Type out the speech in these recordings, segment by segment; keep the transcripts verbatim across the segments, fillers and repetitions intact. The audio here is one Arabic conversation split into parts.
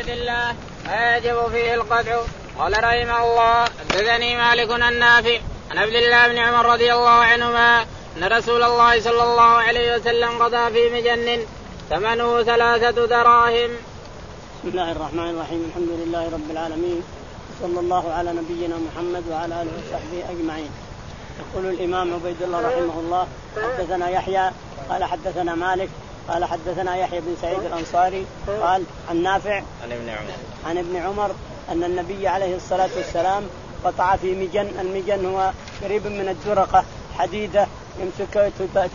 عبد الله ما يجب فيه القطع. قال رحمه الله حدثني مالك النافع عن عبد الله بن عمر رضي الله عنهما أن رسول الله صلى الله عليه وسلم قضى في مجن ثمنه ثلاثة دراهم. بسم الله الرحمن الرحيم. الحمد لله رب العالمين صلى الله على نبينا محمد وعلى آله وصحبه أجمعين. يقول الإمام عبيد الله رحمه الله حدثنا يحيى قال حدثنا مالك قال حدثنا يحيى بن سعيد الأنصاري قال عن نافع عن ابن عمر عن ابن عمر أن النبي عليه الصلاة والسلام قطع في مجن. المجن هو قريب من الدرقة حديدة يمسكها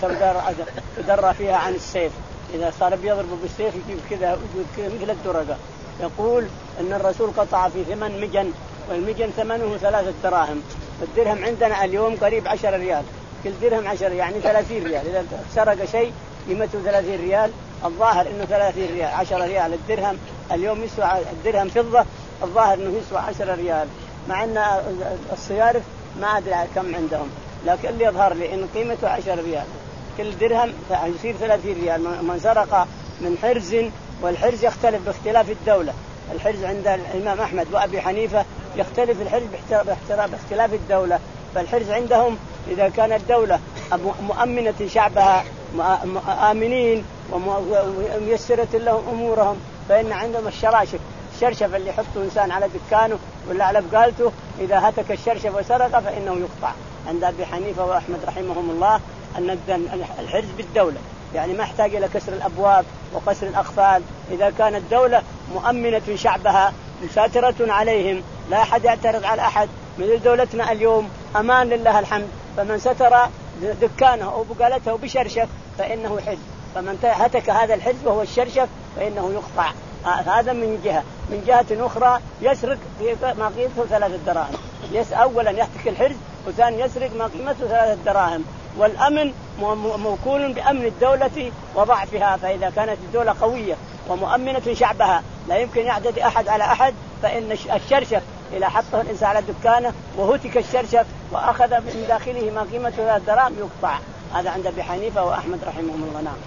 تدرى فيها عن السيف، إذا صار بيضرب بالسيف يجيب كذا مثل الدرقة. يقول أن الرسول قطع في ثمن مجن، والمجن ثمنه ثلاثة دراهم، والدرهم عندنا اليوم قريب عشر ريال، كل درهم عشر يعني ثلاثين ريال. إذا سرق شيء قيمته ثلاثين ريال، الظاهر إنه ثلاثين ريال عشر ريال. الدرهم اليوم يسوى الدرهم فضة، الظاهر إنه يسوى عشر ريال، مع أن الصيارف ما أدري كم عندهم، لكن اللي يظهر لي إن قيمته عشر ريال، كل درهم يصير ثلاثين ريال. من سرق من حرز، والحرز يختلف باختلاف الدولة، الحرز عند الإمام أحمد وأبي حنيفة يختلف الحرز باختلاف الدولة. فالحرز عندهم إذا كانت الدولة مؤمنة شعبها آمنين وميسرة لهم أمورهم فإن عندهم الشراشف، الشرشف اللي يحطه إنسان على دكانه ولا على بقالته، إذا هتك الشرشف وسرق فإنه يقطع. عند أبي حنيفة وأحمد رحمهم الله أن الحرز بالدولة، يعني ما يحتاج إلى كسر الأبواب وقسر الأقفال. إذا كانت الدولة مؤمنة شعبها مساترة عليهم، لا أحد يعترض على أحد، مثل دولتنا اليوم أمان لله الحمد، فمن ستر دكانه أو بقالته بشرشف فإنه حرز، فمن هتك هذا الحرز وهو الشرشف فإنه يقطع. هذا من جهة. من جهة أخرى يسرق ما قيمته ثلاثة دراهم، يس أولا يهتك الحرز، وثاني يسرق ما قيمته ثلاثة دراهم. والأمن موكول بأمن الدولة وضعفها، فإذا كانت الدولة قوية ومؤمنة شعبها لا يمكن يعتدي أحد على أحد، فإن الشرشف إذا حطه الإنسان على دكانه وهتك الشرشف وأخذ من داخله ما قيمته ثلاثة دراهم يقطع. هذا عند أبي حنيفة وأحمد رحمهم الله. نعم.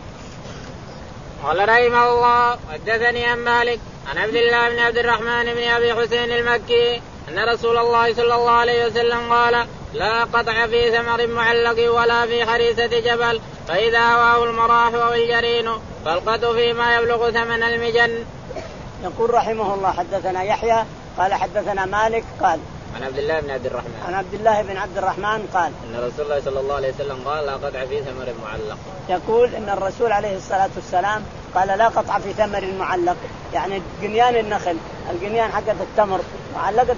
قال رحمه الله حدثني عن مالك عن عبد الله بن عبد الرحمن بن أبي حسين المكي أن رسول الله صلى الله عليه وسلم قال لا قطع في ثمر معلق ولا في حريسة جبل، فإذا هواه المراح والجرين فالقط فيما يبلغ ثمن المجن. يقول رحمه الله حدثنا يحيى قال حدثنا مالك قال عن عبد الله بن عبد الرحمن عن عبد الله بن عبد الرحمن قال ان رسول الله صلى الله عليه وسلم قال لا قطع في ثمر معلق. يقول ان الرسول عليه الصلاة والسلام قال لا قطع في ثمر معلق، يعني جنيان النخل، الجنيان حقت التمر معلقة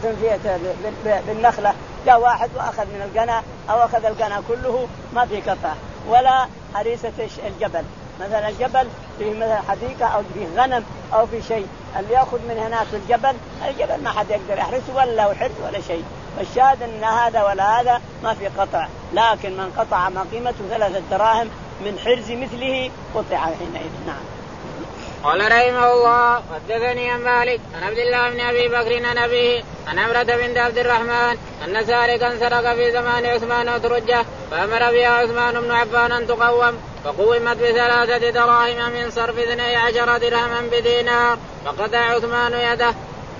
في بالنخلة، جاء واحد واخذ من القنا او اخذ القنا كله ما في قطع. ولا حريسة الجبل، مثلا الجبل فيه مثلا حديقة أو فيه غنم أو في شيء، اللي يأخذ من هناك في الجبل، الجبل ما حد يقدر يحرسه ولا حرس ولا شيء. فالشاهد أن هذا ولا هذا ما في قطع، لكن من قطع ما قيمته ثلاثة دراهم من حرز مثله قطع حينئذ. نعم. قال رحمه الله حدثني عن مالك عن عبد الله بن أبي بكر عن أبيه عن عمرة بنت عبد الرحمن أن سارقا سرق في زمان عثمان أترجه، فأمر بها عثمان بن عفان أن تقوم، فقومت بثلاثة دراهم من صرف اثني عشر درهما بدينار، فقطع عثمان يده.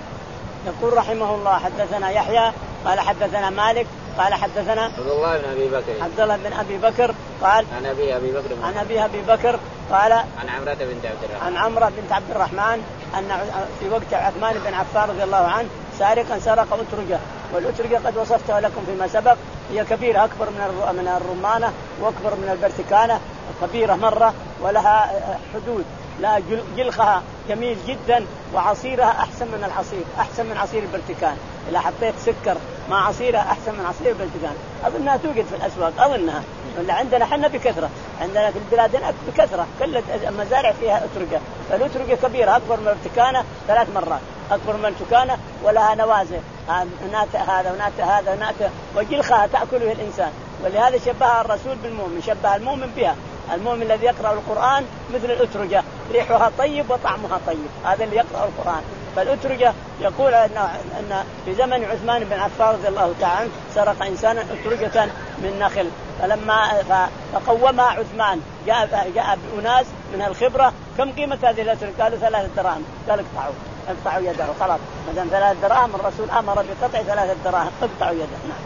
يقول رحمه الله حدثنا يحيى قال حدثنا مالك قال حدثنا عبد الله بن أبي بكر عبد الله بن أبي بكر قال عن أبي أبي بكر عن أبي أبي بكر قال عن عمرة بنت عبد الرحمن عن عمرة بنت عبد الرحمن أن في وقت عثمان بن عفان رضي الله عنه سارقا سرق أترجة، والأترجة قد وصفتها لكم فيما سبق، هي كبيرة أكبر من من الرمانة وأكبر من البرتكانة، كبيرة مرة ولها حدود، لا جلخها جميل جدا وعصيرها أحسن من العصير، أحسن من عصير البرتكان. إذا حطيت سكر مع عصيرها أحسن من عصير البرتكان. أظنها توجد في الأسواق، أظنها ولا عندنا حنا بكثرة، عندنا في البلاد بكثرة، كل المزارع فيها أترجة. فالأترجة كبيرة أكبر من البرتكانة ثلاث مرات، أكبر من البرتكانة ولها نوازل، نات هذا ونات هذا ونات، وجلخها تأكله الإنسان. ولهذا شبه الرسول بالمؤمن، شبه المؤمن بها، المؤمن الذي يقرأ القرآن مثل الأترجة، ريحها طيب وطعمها طيب، هذا اللي يقرأ القرآن. فالأترجة يقول أن أن في زمن عثمان بن عفان رضي الله تعالى عنه سرق إنسانا أترجة من نخل، فلما فقومها عثمان جاء جاء بأناس من الخبرة، كم قيمة هذه الأترجة؟ قالوا ثلاثة دراهم. قال اقطعوا اقطعوا يده، خلاص ما دام ثلاثة دراهم الرسول أمر بقطع ثلاثة دراهم، اقطعوا يده. نعم.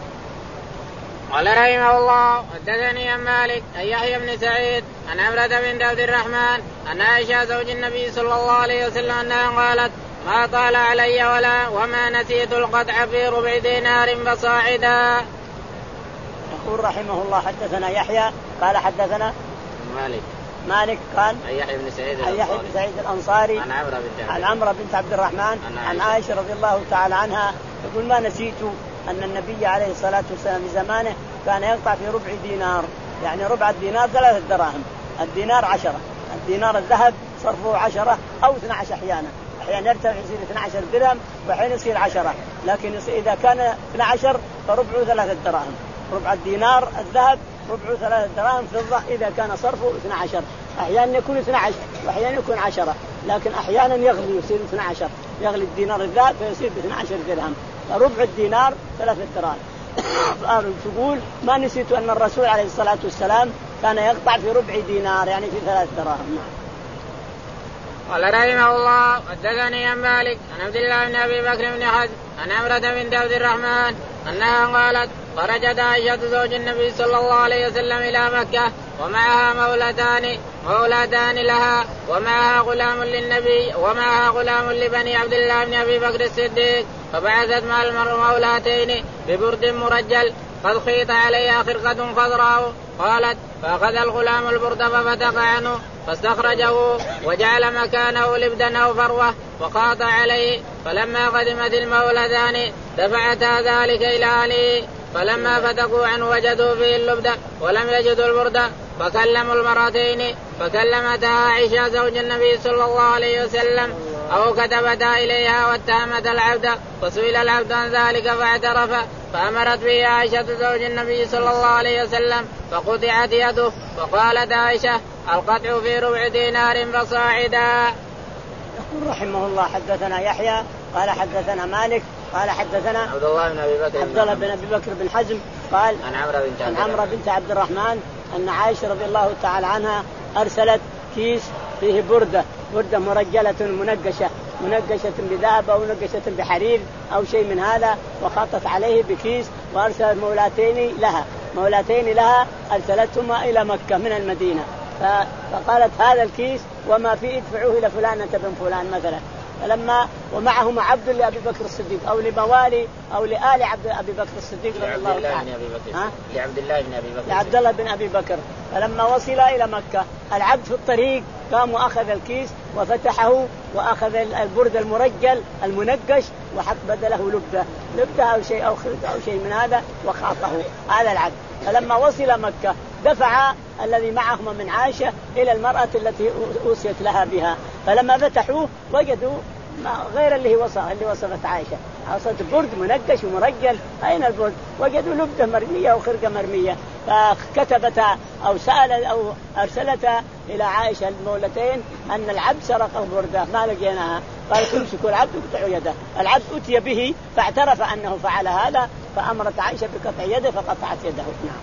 قال رحمه الله حدثني عن مالك عن يحيى بن سعيد عن عمرة بنت عبد الرحمن أن عائشة زوج النبي صلى الله عليه وسلم أنها قالت ما طال علي ولا وما نسيت القطع في ربع دينار فصاعدا. يقول رحمه الله حدثنا يحيى قال حدثنا مالك مالك قال عن يحيى بن سعيد عن يحيى بن سعيد الأنصاري عن عمرة بنت عن عمرة بنت عبد الرحمن عن عائشة رضي الله تعالى عنها يقول ما نسيت أن النبي عليه الصلاة والسلام في زمانه كان يقطع في ربع دينار، يعني ربع الدينار ثلاثة دراهم، الدينار عشرة، الدينار الذهب صرفه عشرة أو اثنى عشر أحيانا، أحيانا يرتفع يصير اثنى عشر درهم وحين يصير عشرة، لكن إذا كان اثنى عشر فربعه ثلاثة دراهم، ربع الدينار الذهب ربعه ثلاثة دراهم فضة إذا كان صرفه اثنى عشر، أحيانا يكون اثنى عشر وأحيانا يكون عشرة، لكن أحيانا يغلي يصير اثنى عشر، يغلي الدينار الذهب فيصير اثنى عشر درهم، ربع الدينار ثلاثة دراهم. تقول ما نسيت أن الرسول عليه الصلاة والسلام كان يقطع في ربع دينار يعني في ثلاث دراهم. قال رحمه الله حدثني عن مالك عن عبد الله بن أبي بكر بن حزم عن عمرة بنت عبد الرحمن أنها قالت خرجت عائشة زوج النبي صلى الله عليه وسلم إلى مكة ومعها مولتان مولتان لها ومعها غلام للنبي ومعها غلام لبني عبد الله بن أبي بكر الصديق، فبعثت مع المولاتين ببرد مرجل قد خيط عليها خرقة خضراء. قالت فأخذ الغلام البرد ففتق عنه فاستخرجه وجعل مكانه لبدا أو فروة وقاط عليه، فلما قدمت المولدان دفعتا ذلك إلى أهله، فلما فتقوا عنه وجدوا فيه اللبد ولم يجدوا البرد فكلموا المرتين فكلمتها عائشة زوج النبي صلى الله عليه وسلم أو كتبتا إليها واتهمت العبد، فسئل العبد عن ذلك فاعترف، فأمرت به عائشة زوج النبي صلى الله عليه وسلم فقطعت يده، فقالت عائشة القطع في ربع دينار فصاعدا. يقول رحمه الله حدثنا يحيى قال حدثنا مالك قال حدثنا عبد الله بن أبي بكر عبد الله بن أبي بكر بن حزم قال عن عمرة بنت عن عمرة بنت عبد الرحمن أن عائشة رضي الله تعالى عنها أرسلت كيس فيه بردة بردة مرجلة منقشة منقشة بذهب أو منقشة بحرير أو شيء من هذا، وخطت عليه بكيس وأرسلت مولاتين لها مولاتين لها أرسلتهما إلى مكة من المدينة، فقالت هذا الكيس وما فيه ادفعوه إلى فلانة بن فلان مثلا، فلما ومعهما عبد لأبي بكر الصديق أو لموالي أو لآل عبد أبي بكر الصديق رضي الله تعالى لعبد الله بن أبي بكر لعبد الله بن أبي بكر. فلما وصل إلى مكة العبد في الطريق قام وأخذ الكيس وفتحه وأخذ البرد المرجل المنقش وحط بدله لبدة لبدة أو شيء أو خرق أو شيء من هذا وخاطه هذا العبد. فلما وصل مكة دفع الذي معهما من عائشة إلى المرأة التي أوصيت لها بها، فلما فتحوه وجدوا غير اللي وصف اللي وصفت عائشة، وصفت برد منقش ومرجل، أين البرد؟ وجدوا لبدة مرمية وخرقة مرمية، فكتبتا أو سأل أو أرسلتا إلى عائشة المولتين أن العبد سرق البردة ما لقيناها، قالت امسكوا العبد وقطعوا يده. العبد أتي به فاعترف أنه فعل هذا، فأمرت عائشة بقطع يده فقطعت يده. نعم.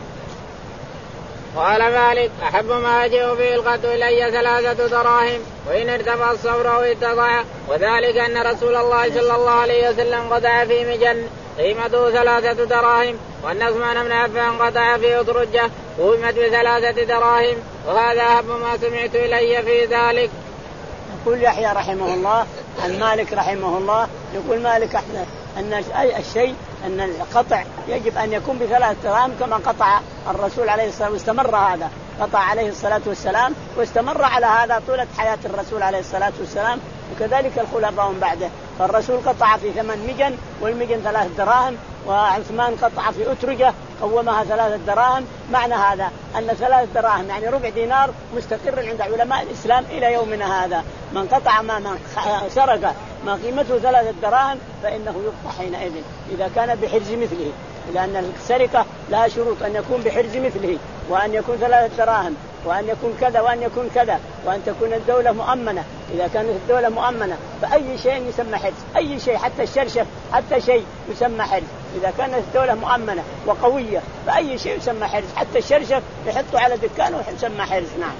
قال مالك أحب ما أجيء به القط إلي ثلاثة دراهم وإن ارتفع الصبر أو اتضع، وذلك أن رسول الله صلى الله عليه وسلم قطع في مجن قيمته ثلاثة دراهم، وأن عثمان بن عفان قطع في أترجة قيمت بثلاثة دراهم، وهذا أحب ما سمعت إلي في ذلك. يقول يحيى رحمه الله عن مالك رحمه الله يقول مالك أحنا أن الشيء أن القطع يجب أن يكون بثلاثة دراهم كما قطع الرسول عليه الصلاة والسلام، واستمر هذا قطع عليه الصلاة والسلام واستمر على هذا طولة حياة الرسول عليه الصلاة والسلام، وكذلك الخلفاء بعده. فالرسول قطع في ثمن مجن والمجن ثلاث دراهم، وعثمان قطع في أترجة قومها ثلاثة دراهم. معنى هذا أن ثلاث دراهم يعني ربع دينار مستقر عند علماء الإسلام إلى يومنا هذا. من قطع ما من سرق ما قيمته ثلاثة دراهم فإنه يقطع حينئذ إذا كان بحرز مثله، لأن السرقة لها شروط أن يكون بحرز مثله وأن يكون ثلاثة دراهم وأن يكون كذا وأن يكون كذا، وأن تكون الدولة مؤمنة. إذا كانت الدولة مؤمنة فأي شيء يسمى حرز، أي شيء حتى الشرشف حتى شيء يسمى حرز. إذا كانت الدولة مؤمنة وقوية فأي شيء يسمى حرز، حتى الشرشف يحطوا على دكانه يسمى حرز. نعم.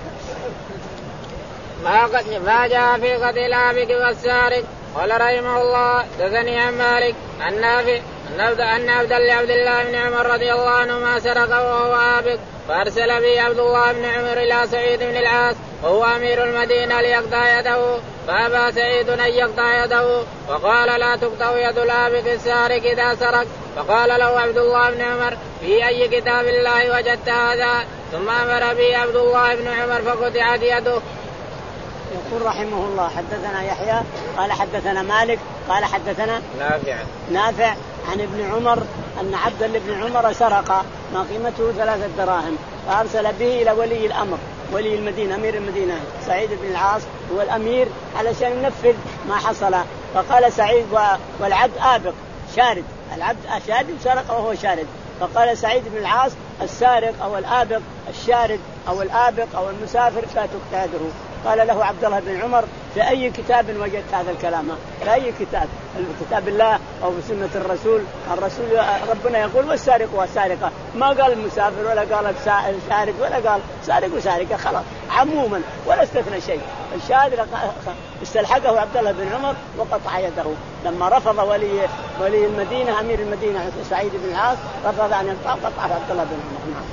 ما ما جاء في قتل الآبق والسارق. قال رحمه الله حدثني عن مالك عن نافع أن عبد الله بن عمر رضي الله عنهما سرق وهو آبق، فأرسل به عبد الله بن عمر إلى سعيد بن العاص وهو أمير المدينة ليقطع يده، فأبى سعيد أن يقطع يده وقال لا تقطع يد الآبق السارق إذا سرق. فقال له عبد الله بن عمر في أي كتاب الله وجدت هذا؟ ثم أمر به عبد الله بن عمر فقطعت يده. يقول رحمه الله حدثنا يحيى قال حدثنا مالك قال حدثنا نافع نافع عن ابن عمر أن عبد الله بن عمر سرق ما قيمته ثلاثة دراهم، فأرسل به إلى ولي الأمر ولي المدينة أمير المدينة سعيد بن العاص هو الأمير علشان ينفذ ما حصل. فقال سعيد والعبد آبق شارد، العبد شارد سرق وهو شارد. فقال سعيد بن العاص السارق أو الآبق الشارد أو الآبق أو المسافر لا تقطع يده. قال له عبد الله بن عمر في أي كتاب وجدت هذا الكلام؟ في أي كتاب؟ كتاب الله أو بسنة الرسول؟ الرسول ربنا يقول والسارق والسارقة، ما قال المسافر ولا قال الشارد ولا قال سارق وسارقة، خلاص عموما ولا استثنى شيء. الشارد استلحقه عبد الله بن عمر وقطع يده لما رفض ولي ولي المدينة أمير المدينة سعيد بن العاص رفض أن يقطع قطع عبد الله بن عمر.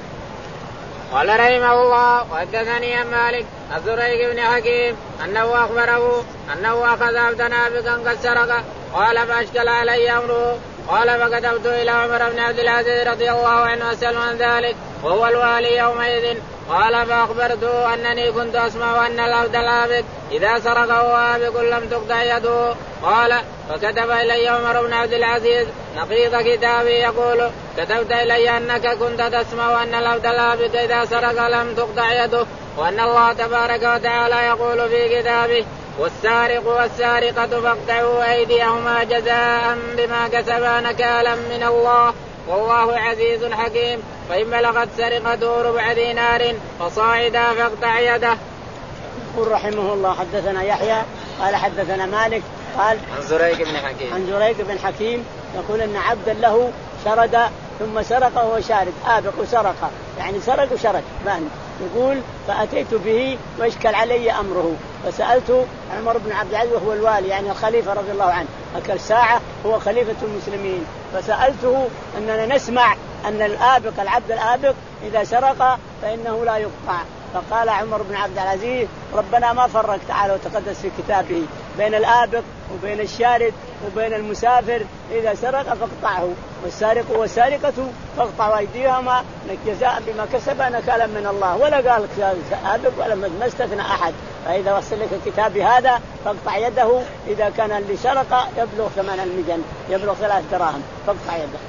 قال رحمه الله وحدثني عن مالك عن زريق بن حكيم أنه أخبره أنه أخذ عبدا آبقا قد سرق. قال فأشكل علي أمره. قال فكتبت إلى عمر بن عبد العزيز رضي الله عنه أسأل عن ذلك وهو الوالي يومئذ. قال فأخبرته أنني كنت أسمع أن العبد الآبق إذا سرق وهو آبق لم تقطع يده. قال فكتب إلي عمر بن عبد العزيز نقيض كتابي يقول كتبت إلي أنك كنت تسمع أن العبد الآبق إذا سرق لم تقطع يده، وأن الله تبارك وتعالى يقول في كتابه والسارق والسارقة فاقطعوا أيديهما جزاء بما كسبا نكالا من الله والله عزيز حكيم. فإن بلغت سرقته ربع دينار فصاعدا فاقطع يده. يقول رحمه الله حدثنا يحيى قال حدثنا مالك قال عن زريق بن حكيم عن زريق بن حكيم يقول أن عبدا له شرد ثم سرق وهو شارد آبق وسرق يعني سرق وشرد بان. يقول فأتيت به واشكل علي أمره فسألت عمر بن عبد العزيز وهو الوالي يعني الخليفة رضي الله عنه أكل ساعة هو خليفة المسلمين، فسألته أننا نسمع أن الآبق العبد الآبق إذا سرق فإنه لا يقطع. فقال عمر بن عبد العزيز ربنا ما فرق تعالى وتقدس في كتابه بين الآبق وبين الشارد وبين المسافر، إذا سرق فاقطعه والسارق والسارقة فاقطعوا أيديهما جزاء بما كسبا نكالا من الله، ولا قال آبق ولا ما استثنى أحد. فإذا وصل لك الكتاب هذا فاقطع يده إذا كان اللي سرق يبلغ ثمن المجن يبلغ ثلاث دراهم فاقطع يده.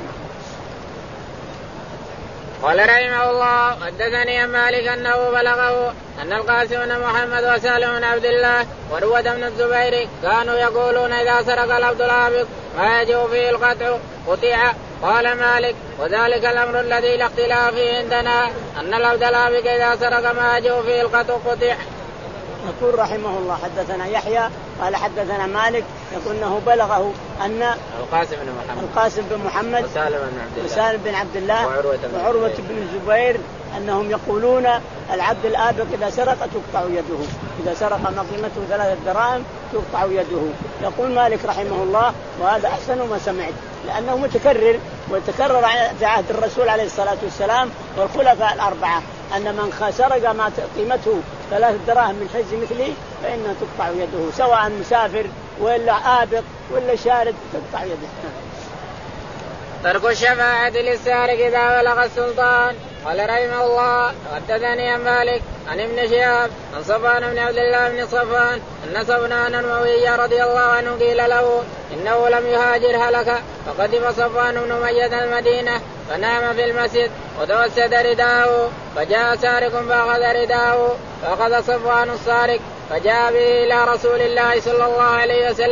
قال رحمه الله حدثني عن مالك أنه بلغه أن القاسم بن محمد وسالم بن عبد الله وروة بن الزبير كانوا يقولون إذا سرق العبد الآبق ما يجب فيه القطع قطع. قال مالك وذلك الأمر الذي لا اختلاف فيه عندنا أن العبد الآبق إذا سرق ما يجب فيه القطع قطع. يقول رحمه الله حدثنا يحيى قال حدثنا مالك يقول انه بلغه ان القاسم بن محمد القاسم بن محمد وسالم بن عبد الله وسالم بن عبد الله وعروة, وعروة بن الزبير انهم يقولون العبد الآبق اذا سرق تقطع يده، اذا سرق ما قيمته ثلاثة دراهم تقطع يده. يقول مالك رحمه الله وهذا احسن ما سمعت لانه متكرر وتكرر في عهد الرسول عليه الصلاة والسلام والخلفاء الأربعة أن من سرق ما قيمته ثلاث دراهم من حز مثله فإنها تقطع يده سواء مسافر ولا آبق ولا شارد تقطع يده. ترك الشفاعة للسارق إذا بلغ السلطان. قال رحمه الله حدثني عن مالك عن ابن شهاب عن صفوان بن عبد الله بن صفوان أن صفوان الموية رضي الله عنه قيل له إنه لم يهاجر هلك، فقدم صفوان بن أمية المدينة فنام في المسجد وتوسد رداءه فجاء سارق فأخذ رداءه فأخذ صفوان السارق فجاء به إلى رسول الله صلى الله عليه وسلم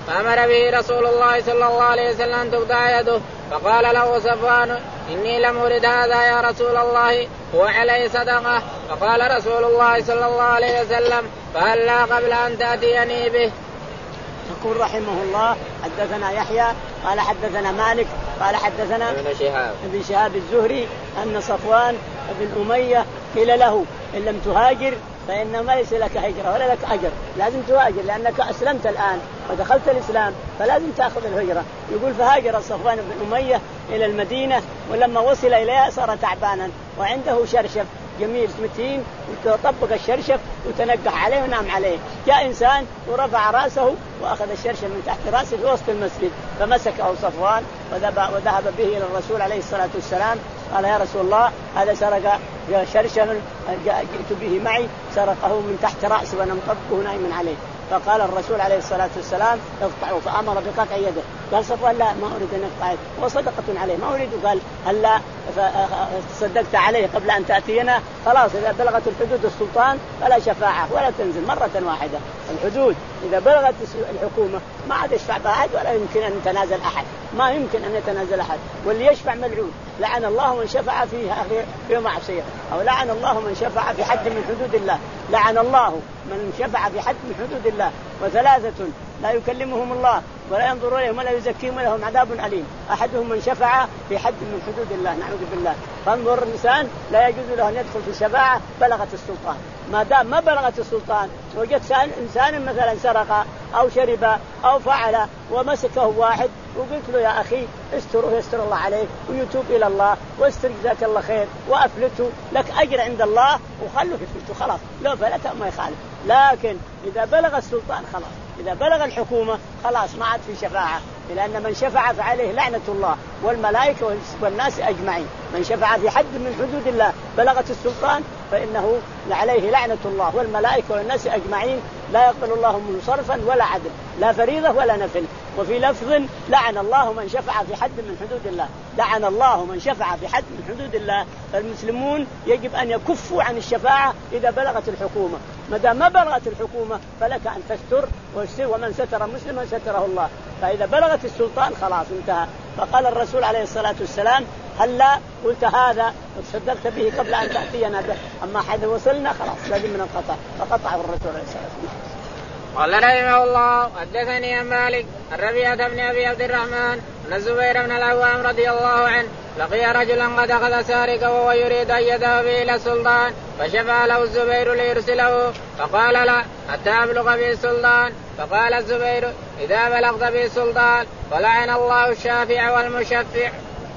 فأمر به رسول الله صلى الله عليه وسلم أن تقطع يده. فقال له صفوان إني لم أرد هذا يا رسول الله هو عليه صدقة. فقال رسول الله صلى الله عليه وسلم فهلا قبل أن تأتيني به. يقول رحمه الله حدثنا يحيى قال حدثنا مالك قال حدثنا ابن شهاب ابن شهاب الزهري أن صفوان بن أمية قيل له إن لم تهاجر فإن ليس لك هجرة ولا لك أجر، لازم تهاجر لأنك أسلمت الآن ودخلت الإسلام فلازم تأخذ الهجرة. يقول فهاجر صفوان بن أمية إلى المدينة، ولما وصل إليها صار تعبانا وعنده شرشف جميل متين وطبق الشرشف وتنقح عليه ونام عليه. جاء إنسان ورفع رأسه وأخذ الشرشف من تحت رأسه في وسط المسجد فمسكه صفوان وذهب به إلى الرسول عليه الصلاة والسلام. قال يا رسول الله هذا سرق شرشف جئت به معي سرقه من تحت رأسه وأنا مطبقه نايما عليه. فقال الرسول عليه الصلاة والسلام اقطعه، فأمر بقطع يده. قال صفوان لا ما أريد أن أقطعه وصدقة عليه ما أريد. قال هلا صدقت عليه قبل أن تأتينا خلاص إذا بلغت الحدود السلطان فلا شفاعة ولا تنزل مرة واحدة. الحدود إذا بلغت الحكومة ما عاد يشفع أحد ولا يمكن أن يتنازل أحد، ما يمكن أن يتنازل أحد. واللي يشفع ملعون، لعن الله من شفع فيها في معصية، أو لعن الله من شفع في حد من حدود الله. لعن الله من شفع في حد من حدود الله. وثلاثة لا يكلمهم الله ولا ينظر إليهم ولا يزكيهم ولهم عذاب أليم. أحدهم من شفع في حد من حدود الله نعوذ بالله. فانظر الإنسان لا يجوز له أن يدخل في الشفاعة بلغت السلطان. ما دام ما بلغت السلطان وجدت إنسان مثلا سرق أو شرب أو فعل ومسكه واحد وقلت له يا أخي استره يستر الله عليك ويتوب إلى الله واستر جزاك الله خير وأفلته لك أجر عند الله وخلوا في فلته خلاص لو فلته ما يخالف. لكن إذا بلغ السلطان خلاص، إذا بلغ الحكومة خلاص ما عاد في شفاعة، لأن من شفع فعليه لعنة الله والملائكة والناس أجمعين. من شفع في حد من حدود الله بلغت السلطان فإنه عليه لعنة الله والملائكة والناس أجمعين، لا يقبل الله منه صرفا ولا عدل، لا فريضة ولا نفل. وفي لفظ لعن الله من شفع في حد من حدود الله، لعن الله من شفع في حد من حدود الله. فالمسلمون يجب أن يكفوا عن الشفاعة إذا بلغت الحكومة. ما دام ما بلغت الحكومة فلك أن تستر، ومن ستر مسلما ستره الله. فإذا بلغت السلطان خلاص انتهى. فقال الرسول عليه الصلاة والسلام هلا قلت هذا وصدقت به قبل أن تأتينا به، أما حد وصلنا خلاص لازم من القطع. فقطعه الرسول عليه الصلاة والسلام. قال رحمه الله حدثني عن مالك الربيعة بن أبي عبد الرحمن أن الزبير بن العوام رضي الله عنه لقي رجلا قد أخذ سارقا وهو يريد أن يذهب به إلى السلطان، فشفع له الزبير ليرسله فقال لا حتى أبلغ به السلطان. فقال الزبير إذا بلغت به السلطان فلعن الله الشافع والمشفع.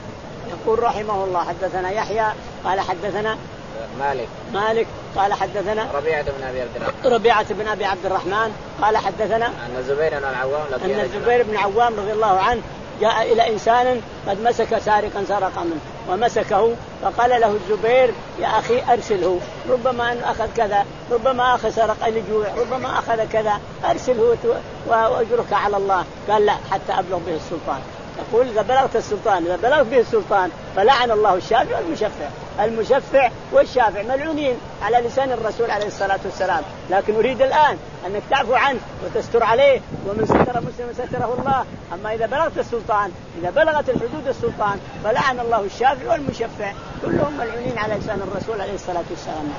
يقول رحمه الله حدثنا يحيى قال حدثنا مالك مالك قال حدثنا ربيعة بن أبي عبد الرحمن ربيعة بن أبي عبد الرحمن قال حدثنا أن الزبير بن العوام أن الزبير بن العوام رضي الله عنه جاء إلى إنسان قد مسك سارقا سرق منه ومسكه، فقال له الزبير يا أخي أرسله، ربما أن أخذ كذا، ربما أخذ سرق لجوع، ربما أخذ كذا، أرسله وأجرك على الله. قال لا حتى أبلغ به السلطان. يقول إذا بلغت السلطان إذا بلغ به السلطان فلعن الله الشافع والمشفع. المشفع والشافع ملعونين على لسان الرسول عليه الصلاة والسلام. لكن أريد الآن أنك تعفو عنه وتستر عليه، ومن ستر مسلم ستره الله. أما إذا بلغت السلطان إذا بلغت الحدود السلطان فلعن الله الشافع والمشفع، كلهم ملعونين على لسان الرسول عليه الصلاة والسلام.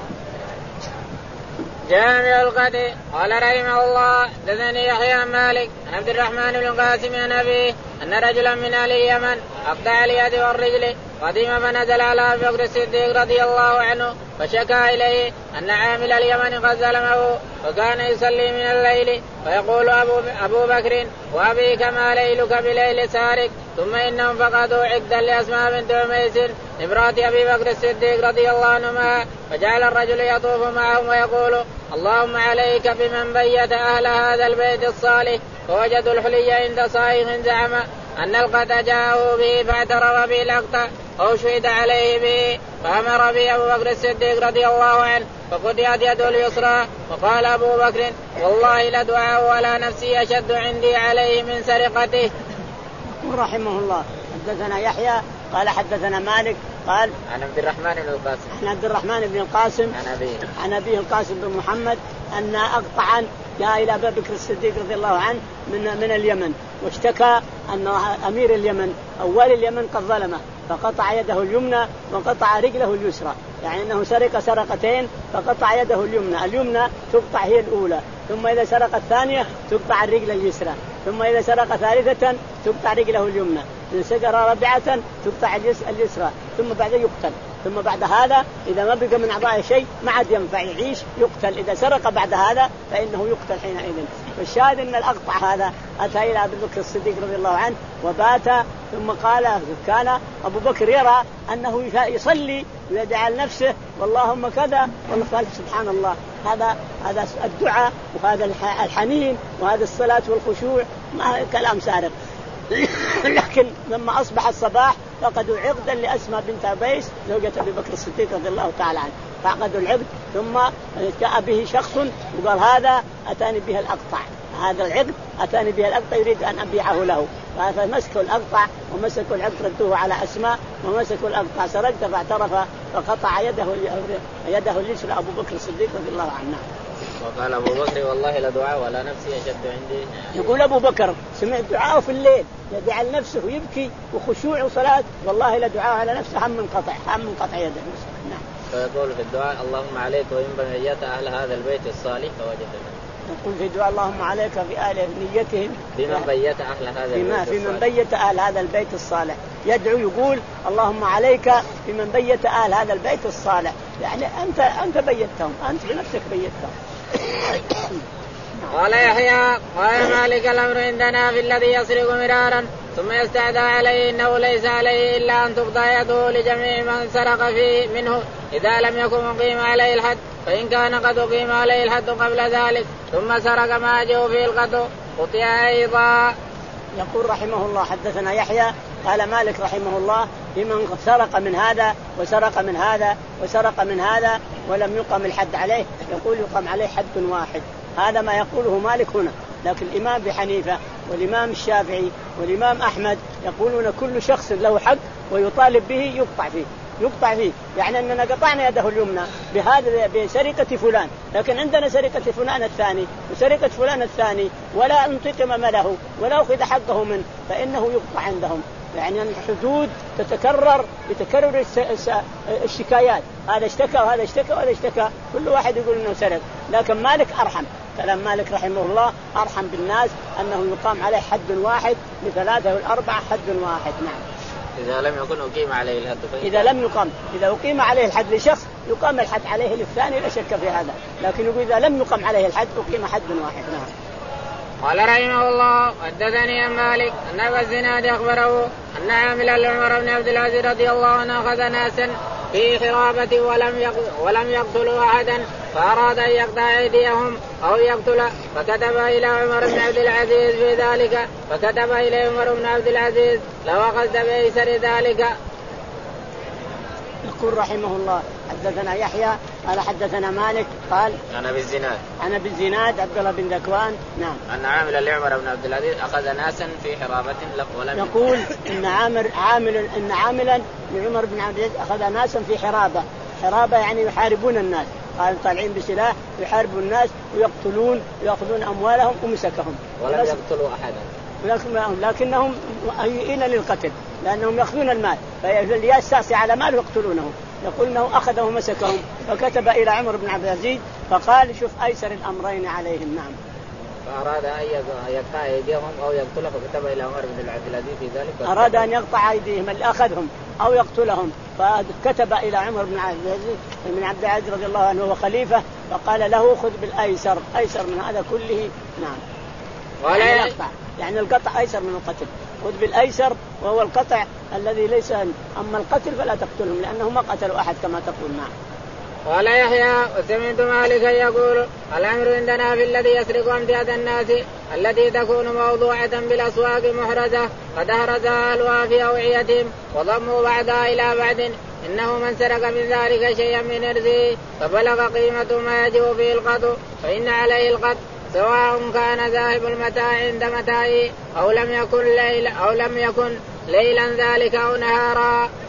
جامع القدر. قال رحمه الله حدثني يحيى عن مالك عن عبد الرحمن بن قاسم عن أبيه أن رجلا من أهل اليمن أقطع اليد والرجل قدم فنزل على أبي بكر الصديق رضي الله عنه فشكى إليه أن عامل اليمن قد ظلمه، وكان يصلي من الليل فيقول أبو, أبو بكر وأبيك ما ليلك بليل سارق. ثم إنهم فقدوا عقدا لأسماء بنت عميس امرأة أبي بكر الصديق رضي الله عنهما، فجعل الرجل يطوف معهم ويقول اللهم عليك بمن بيت أهل هذا البيت الصالح. فوجدوا الحلي عند صائغ زعم أن القطع جاءه به فاعترف به الأقطع أو شهد عليه به، فأمر به أبو بكر الصديق رضي الله عنه فقطعت يده اليسرى. وقال أبو بكر والله لدعاء على نفسي أشد عندي عليه من سرقته. رحمه الله حدثنا يحيى قال حدثنا مالك قال عن عبد الرحمن بن القاسم عن عبد الرحمن بن القاسم عن أبيه عن أبيه القاسم بن محمد أن أقطعا جاء إلى أبي بكر الصديق رضي الله عنه من من اليمن، واشتكى أن أمير اليمن أول اليمن قد ظلمه فقطع يده اليمنى وقطع رجله اليسرى، يعني أنه سرق سرقتين فقطع يده اليمنى، اليمنى تقطع هي الأولى، ثم إذا سرق الثانية تقطع الرجل اليسرى، ثم إذا سرق ثالثة تقطع رجله اليمنى، إذا سرق رابعة تقطع اليسرى، ثم بعد يقتل. ثم بعد هذا إذا ما بقى من أعضائه شيء ما عاد ينفع يعيش يقتل، إذا سرق بعد هذا فإنه يقتل حينئذ. والشاهد أن الأقطع هذا أتى إلى أبي بكر الصديق رضي الله عنه وبات، ثم قال كان أبو بكر يرى أنه يصلي ويدعى لنفسه واللهم كذا، والله قال سبحان الله هذا هذا الدعاء وهذا الحنين وهذا الصلاة والخشوع ما كلام سارق. لكن لما أصبح الصباح فقدوا عقدا لأسماء بنت أبيس زوجة أبي بكر الصديق رضي الله تعالى عنه، فعقدوا العقد، ثم جاء به شخص وقال هذا أتاني به الأقطع، هذا العقد أتاني به الأقطع يريد أن أبيعه له، فمسكوا الأقطع ومسكوا العقد ردوه على أسماء ومسكوا الأقطع سرقت فاعترف فقطع يده يده اليسرى أبو بكر الصديق رضي الله عنه. وقال أبو بكر والله لدعاء ولا نفسي أشد عندي. يقول أبو بكر سمع دعاءه في الليل يدعى لنفسه ويبكي وخشوع وصلاة، والله لدعاء على نفسه هم من قطع هم من قطع يده. نعم. فيقول في الدعاء اللهم عليك وإن بيت أهل هذا البيت الصالح فوجدنا. يقول في دعاء اللهم عليك بأهل نيتهم بمن بيت أهل هذا البيت في من بيت أهل هذا البيت الصالح، يدعو يقول اللهم عليك بمن بيت أهل هذا البيت الصالح، يعني أنت أنت بيتهم، أنت بنفسك بيتهم. قال يحيى قال مالك الأمر عندنا في الذي يسرق مرارا ثم يستعدى عليه إنه ليس عليه إلا أن تقطع يده لجميع من سرق فيه منه إذا لم يكن مقيم عليه الحد، فإن كان قد أقيم عليه الحد قبل ذلك ثم سرق ما جاء فيه القطع قطع أيضا. يقول رحمه الله حدثنا يحيى قال مالك رحمه الله بمن سرق من هذا وسرق من هذا وسرق من هذا ولم يقم الحد عليه، يقول يقام عليه حد واحد. هذا ما يقوله مالك هنا، لكن الإمام أبي حنيفة والإمام الشافعي والإمام أحمد يقولون كل شخص له حق ويطالب به يقطع فيه يقطع فيه يعني أننا قطعنا يده اليمنى بهذا بسرقة فلان، لكن عندنا سرقة فلان الثاني وسرقة فلان الثاني ولا انتقم له ولا أخذ حقه منه فإنه يقطع عندهم. يعني الحدود تتكرر بتكرر الشكايات، هذا اشتكى وهذا اشتكى وهذا اشتكى كل واحد يقول انه سرق، لكن مالك ارحم، كلام مالك رحمه الله ارحم بالناس انه يقام عليه حد واحد لثلاثه والاربعه حد واحد. نعم. اذا لم يكن اقيم عليه الحد اذا لم يقام اذا اقيم عليه الحد لشخص يقام الحد عليه للثاني لا شك في هذا، لكن يقول اذا لم يقام عليه الحد اقيم حد واحد. نعم. قال رحمه الله حدثني عن مالك أن أبا الزناد أخبره أن عامل العمر بن عبد العزيز رضي الله عنه أخذ ناسا في حرابة ولم ولم يقتلوا أحدا فأراد أن يقطع أيديهم أو يقتل، فكتب إلى عمر بن عبد العزيز في ذلك، فكتب إلى عمر بن عبد العزيز لو أخذت بأيسر ذلك. يقول رحمه الله حدثنا يحيى قال حدثنا مالك قال أنا بالزناد أنا بالزناد عبد الله بن ذكوان. نعم. أن عامل العمر بن عبد العزيز أخذ ناسا في حرابة ولم يقول إن عامر عامل إن عاملا لعمر بن عبد العزيز أخذ ناسا في حرابة، حرابة يعني يحاربون الناس، قال طالعين بسلاح يحاربوا الناس ويقتلون ويأخذون أموالهم ومسكهم ولم يقتلوا أحدا، لكنهم مهيئين للقتل لأنهم يأخذون المال فليستعصي على ماله يقتلونه. يقول انه اخذه ومسكهم فكتب الى عمر بن عبد العزيز فقال شوف ايسر الامرين عليهم. نعم. فاراد ان يقطع ايديهم او يقتلهم فكتب الى عمر بن عبد العزيز في ذلك، اراد ان يقطع ايديهم اللي اخذهم او يقتلهم فكتب الى عمر بن عبد العزيز بن عبد العزيز رضي الله عنه وخليفه فقال له خذ بالايسر، ايسر من هذا كله. نعم. ولا يعني القطع يعني القطع ايسر من القتل، خذ بالايسر وهو القطع الذي ليس، اما القتل فلا تقتلهم لانه ما قتلوا احد كما تقول. نعم. قال يحيى وسمعت مالكا يقول الامر عندنا في الذي يسرق امتعة الناس التي تكون موضوعة بالاسواق محرزة قد اهرزها اهلها في اوعيتهم وضموا بعضها الى بعض، انه من سرق من ذلك شيئا من ارزه فبلغ قيمة ما يجب فيه القطع فان عليه القطع سواء كان ذاهب المتاع عند متاعه أو لم يكن ليلا أو لم يكن ليلا ذلك أو نهارا.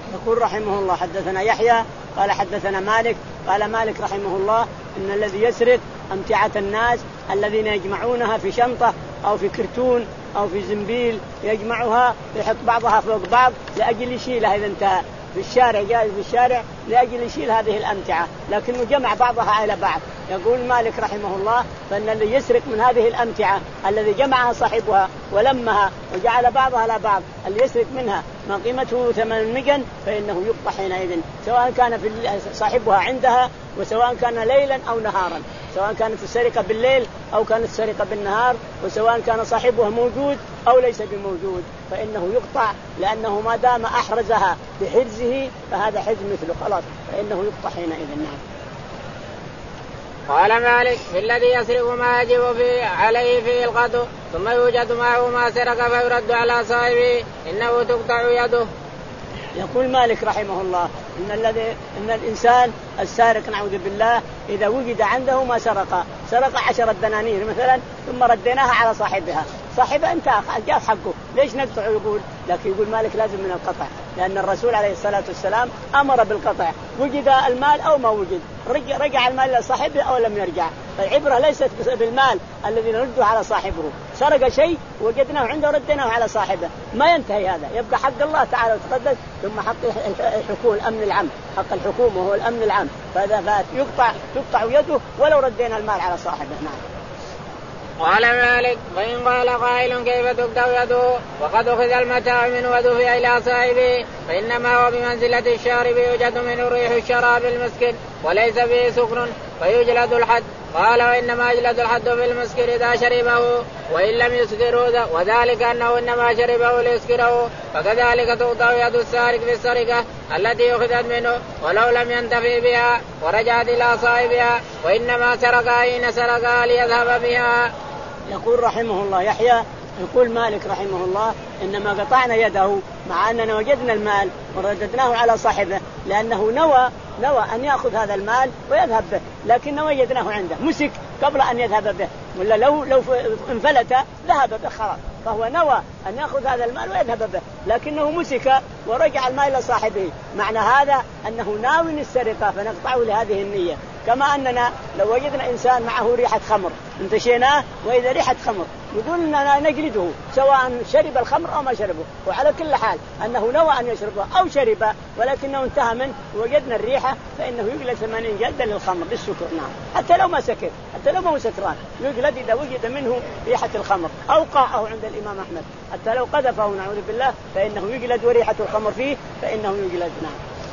يقول رحمه الله حدثنا يحيى قال حدثنا مالك قال مالك رحمه الله إن الذي يسرق أمتعة الناس الذين يجمعونها في شنطة أو في كرتون أو في زنبيل يجمعها يحط بعضها فوق بعض لأجل يشيلها إذا انتهى في الشارع جالس في الشارع لأجل يشيل هذه الأمتعة لكنه جمع بعضها على بعض. يقول مالك رحمه الله فإن الذي يسرق من هذه الأمتعة الذي جمعها صاحبها ولمها وجعل بعضها على بعض اللي يسرق منها ما قيمته ثمن مجن فإنه يقطع حينئذ سواء كان في صاحبها عندها وسواء كان ليلا أو نهارا سواء كانت السرقة بالليل أو كانت السرقة بالنهار وسواء كان صاحبها موجود أو ليس بموجود فإنه يقطع لأنه ما دام أحرزها بحرزه فهذا حرز مثله خلاص فإنه يقطع حينئذ. نعم. قال مالك في الذي يسرق ما يجب في عليه فيه القطع ثم يوجد معه ما سرق فيرد على صاحبه إنه تقطع يده. يقول مالك رحمه الله إن الذي إن الإنسان السارق نعوذ بالله إذا وجد عنده ما سرق سرق عشرة دنانير مثلا ثم رديناها على صاحبها صاحبها انت جاء حقه ليش نقطع يقول لكن يقول مالك لازم من القطع لأن الرسول عليه الصلاة والسلام أمر بالقطع وجد المال أو ما وجد رجع, رجع المال لصاحبه أو لم يرجع. فالعبرة ليست بالمال الذي نرده على صاحبه سرق شيء وجدناه عنده رديناه على صاحبه ما ينتهي هذا يبقى حق الله تعالى وتقدس ثم حق الحكومة الأمن العام حق الحكومة وهو الأمن العام فهذا يقطع تقطع يده ولو ردينا المال على صاحبه. نعم. قال مالك فإن قال قائل كيف تقطع يده وقد أخذ المتاع منه ودفع إلى صاحبه فإنما هو بمنزلة الشارب يوجد منه ريح الشراب المسكر وليس فيه سكر فيجلد الحد. قال وإنما يجلد الحد في المسكر إذا شربه وإن لم يسكره وذلك أنه إنما شربه ليسكره فكذلك تقطع يد السارق في السرقة التي أخذت منه ولو لم ينتفع بها ورجعت إلى صاحبها وإنما سرقها حين سرقها ليذهب بها. يقول رحمه الله يحيى يقول مالك رحمه الله إنما قطعنا يده مع أننا وجدنا المال ورددناه على صاحبه لأنه نوى نوى أن يأخذ هذا المال ويذهب به لكن وجدناه عنده مسك قبل أن يذهب به ولا لو لو انفلت ذهب به خلاص فهو نوى أن يأخذ هذا المال ويذهب به لكنه مسك ورجع المال إلى صاحبه معنى هذا أنه ناوي السرقة فنقطعه لهذه النية. كما أننا لو وجدنا إنسان معه ريحة خمر انتشيناه وإذا ريحة خمر يقول أننا نجلده سواء شرب الخمر أو ما شربه وعلى كل حال أنه نوى أن يشربه أو شرب ولكنه انتهى منه ووجدنا الريحة فإنه يجلد ثمانين جلدا للخمر للسكر. نعم. حتى لو ما سكر حتى لو ما هو سكران يجلد إذا وجد منه ريحة الخمر أو قاعه عند الإمام أحمد حتى لو قذفه نعوذ بالله فإنه يجلد وريحة الخمر فيه فإنه يجلد. نعم.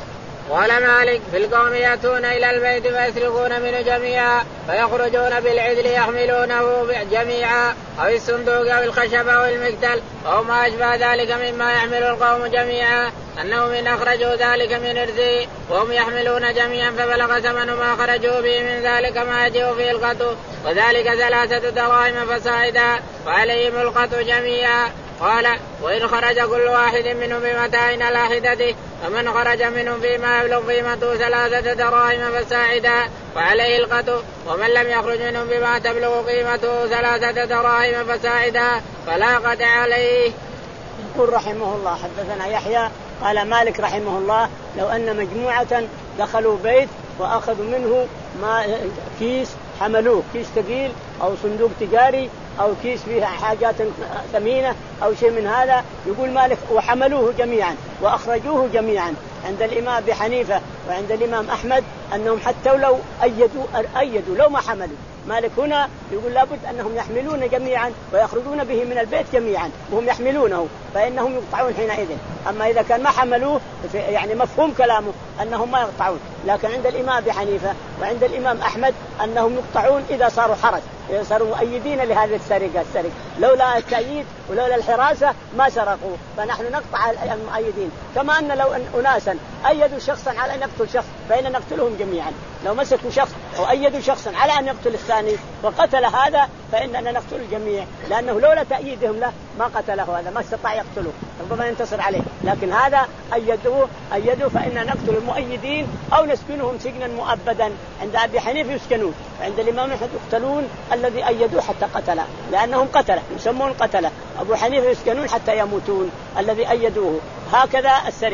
قال مالك في القوم يأتون إلى البيت فيسرقون منه جميعا فيخرجون بالعدل يحملونه جميعا أو الصندوق أو الخشب أو المكتل أو ما أشبه ذلك مما يحمل القوم جميعا أنهم إن أخرجوا ذلك من إرزه وهم يحملون جميعا فبلغ ثمن ما خرجوا به من ذلك ما يجب فيه القطع وذلك ثلاثة دراهم فصاعدا وعليهم القطع جميعا. قال وإن خرج كل واحد منهم بمتاع على حدته فمن خرج منهم فيما يبلغ قيمته ثلاثة دراهم فساعدا وعليه القطع ومن لم يخرج منهم بما تبلغ قيمته ثلاثة دراهم فساعدا فلا قطع عليه. يقول رحمه الله حدثنا يحيى قال مالك رحمه الله لو أن مجموعة دخلوا بيت وأخذوا منه ما كيس حملوه كيس ثقيل أو صندوق تجاري أو كيس فيها حاجات ثمينة أو شيء من هذا يقول مالك وحملوه جميعا وأخرجوه جميعا عند الإمام أبي حنيفة وعند الإمام أحمد أنهم حتى لو أيدوا أيدوا لو ما حملوا مالك هنا يقول لابد أنهم يحملون جميعا ويخرجون به من البيت جميعا وهم يحملونه فإنهم يقطعون حينئذ. أما إذا كان ما حملوه يعني مفهوم كلامه أنهم ما يقطعون لكن عند الإمام أبي حنيفة وعند الإمام أحمد أنهم يقطعون إذا صاروا حرج إذا صاروا مؤيدين لهذه السرقة السرقة لولا التأييد ولولا الحراسة ما سرقوا فنحن نقطع المؤيدين. كما أن لو أن أناسا أيدوا شخصا على أن يقتل شخص فإن نقتلهم جميعا لو مسكوا شخص أو أيدوا شخصا على أن يقتل الثاني وقتل هذا فإننا نقتل الجميع لأنه لولا تأييدهم له ما قتله هذا ما استطاع يقتله ربما ينتصر عليه لكن هذا أيدوه أيدوا فإننا نقتل المؤيدين أو نسكنهم سجنا مؤبدا. عند أبي حنيفة يسكنون وعند الإمام أحمد يقتلون الذي أيدوه حتى قتله لأنهم قتله يسمون قتله. أبو حنيفة يسكنون حتى يموتون الذي أيدوه. هكذا السرقة